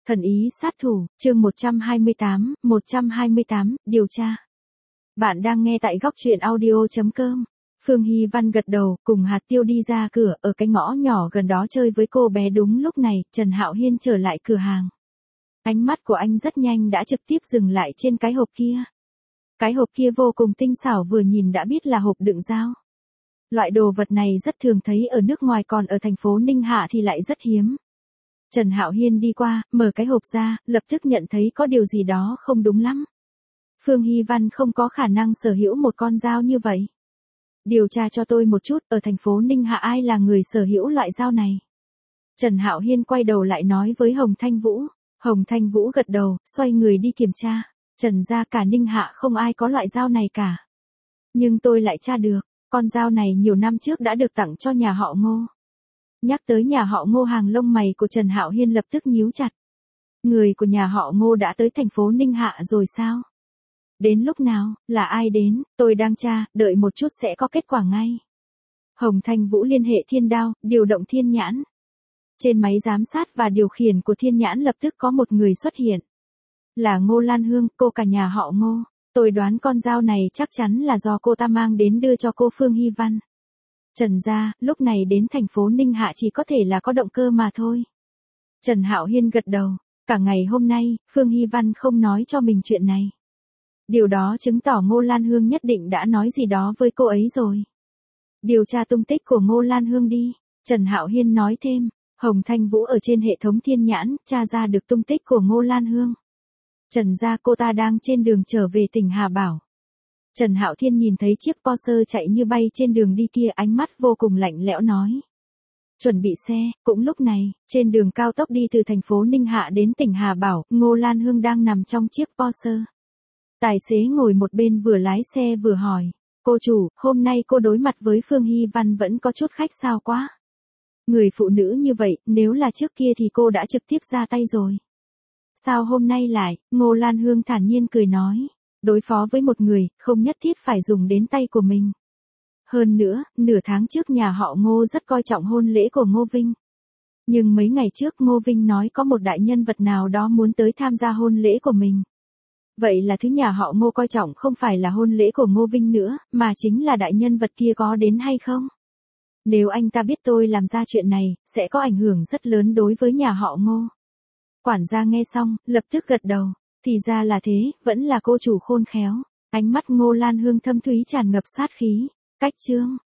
Thần ý sát thủ, chương 128, điều tra. Bạn đang nghe tại góc truyện audio.com. Phương Hy Văn gật đầu, cùng Hạt Tiêu đi ra cửa, ở cái ngõ nhỏ gần đó chơi với cô bé. Đúng lúc này, Trần Hạo Hiên trở lại cửa hàng. Ánh mắt của anh rất nhanh đã trực tiếp dừng lại trên cái hộp kia. Cái hộp kia vô cùng tinh xảo, vừa nhìn đã biết là hộp đựng dao. Loại đồ vật này rất thường thấy ở nước ngoài, còn ở thành phố Ninh Hạ thì lại rất hiếm. Trần Hạo Hiên đi qua, mở cái hộp ra, lập tức nhận thấy có điều gì đó không đúng lắm. Phương Hy Văn không có khả năng sở hữu một con dao như vậy. Điều tra cho tôi một chút, ở thành phố Ninh Hạ ai là người sở hữu loại dao này? Trần Hạo Hiên quay đầu lại nói với Hồng Thanh Vũ. Hồng Thanh Vũ gật đầu, xoay người đi kiểm tra. Trần gia cả Ninh Hạ không ai có loại dao này cả. Nhưng tôi lại tra được, con dao này nhiều năm trước đã được tặng cho nhà họ Ngô. Nhắc tới nhà họ Ngô, hàng lông mày của Trần Hạo Hiên lập tức nhíu chặt. Người của nhà họ Ngô đã tới thành phố Ninh Hạ rồi sao? Đến lúc nào, là ai đến, tôi đang tra, đợi một chút sẽ có kết quả ngay. Hồng Thanh Vũ liên hệ Thiên Đao, điều động Thiên Nhãn. Trên máy giám sát và điều khiển của Thiên Nhãn lập tức có một người xuất hiện. Là Ngô Lan Hương, cô cả nhà họ Ngô. Tôi đoán con dao này chắc chắn là do cô ta mang đến đưa cho cô Phương Hy Văn. Trần gia, lúc này đến thành phố Ninh Hạ chỉ có thể là có động cơ mà thôi. Trần Hạo Hiên gật đầu, cả ngày hôm nay, Phương Hy Văn không nói cho mình chuyện này. Điều đó chứng tỏ Ngô Lan Hương nhất định đã nói gì đó với cô ấy rồi. Điều tra tung tích của Ngô Lan Hương đi, Trần Hạo Hiên nói thêm. Hồng Thanh Vũ ở trên hệ thống Thiên Nhãn, tra ra được tung tích của Ngô Lan Hương. Trần gia, cô ta đang trên đường trở về tỉnh Hà Bảo. Trần Hạo Thiên nhìn thấy chiếc Porsche chạy như bay trên đường đi kia, ánh mắt vô cùng lạnh lẽo nói. Chuẩn bị xe. Cũng lúc này, trên đường cao tốc đi từ thành phố Ninh Hạ đến tỉnh Hà Bảo, Ngô Lan Hương đang nằm trong chiếc Porsche. Tài xế ngồi một bên vừa lái xe vừa hỏi. Cô chủ, hôm nay cô đối mặt với Phương Hy Văn vẫn có chút khách sao quá. Người phụ nữ như vậy, nếu là trước kia thì cô đã trực tiếp ra tay rồi. Sao hôm nay lại, Ngô Lan Hương thản nhiên cười nói. Đối phó với một người, không nhất thiết phải dùng đến tay của mình. Hơn nữa, nửa tháng trước nhà họ Ngô rất coi trọng hôn lễ của Ngô Vinh. Nhưng mấy ngày trước Ngô Vinh nói có một đại nhân vật nào đó muốn tới tham gia hôn lễ của mình. Vậy là thứ nhà họ Ngô coi trọng không phải là hôn lễ của Ngô Vinh nữa, mà chính là đại nhân vật kia có đến hay không? Nếu anh ta biết tôi làm ra chuyện này, sẽ có ảnh hưởng rất lớn đối với nhà họ Ngô. Quản gia nghe xong, lập tức gật đầu. Thì ra là thế, vẫn là cô chủ khôn khéo. Ánh mắt Ngô Lan Hương thâm thúy tràn ngập sát khí. Cách chương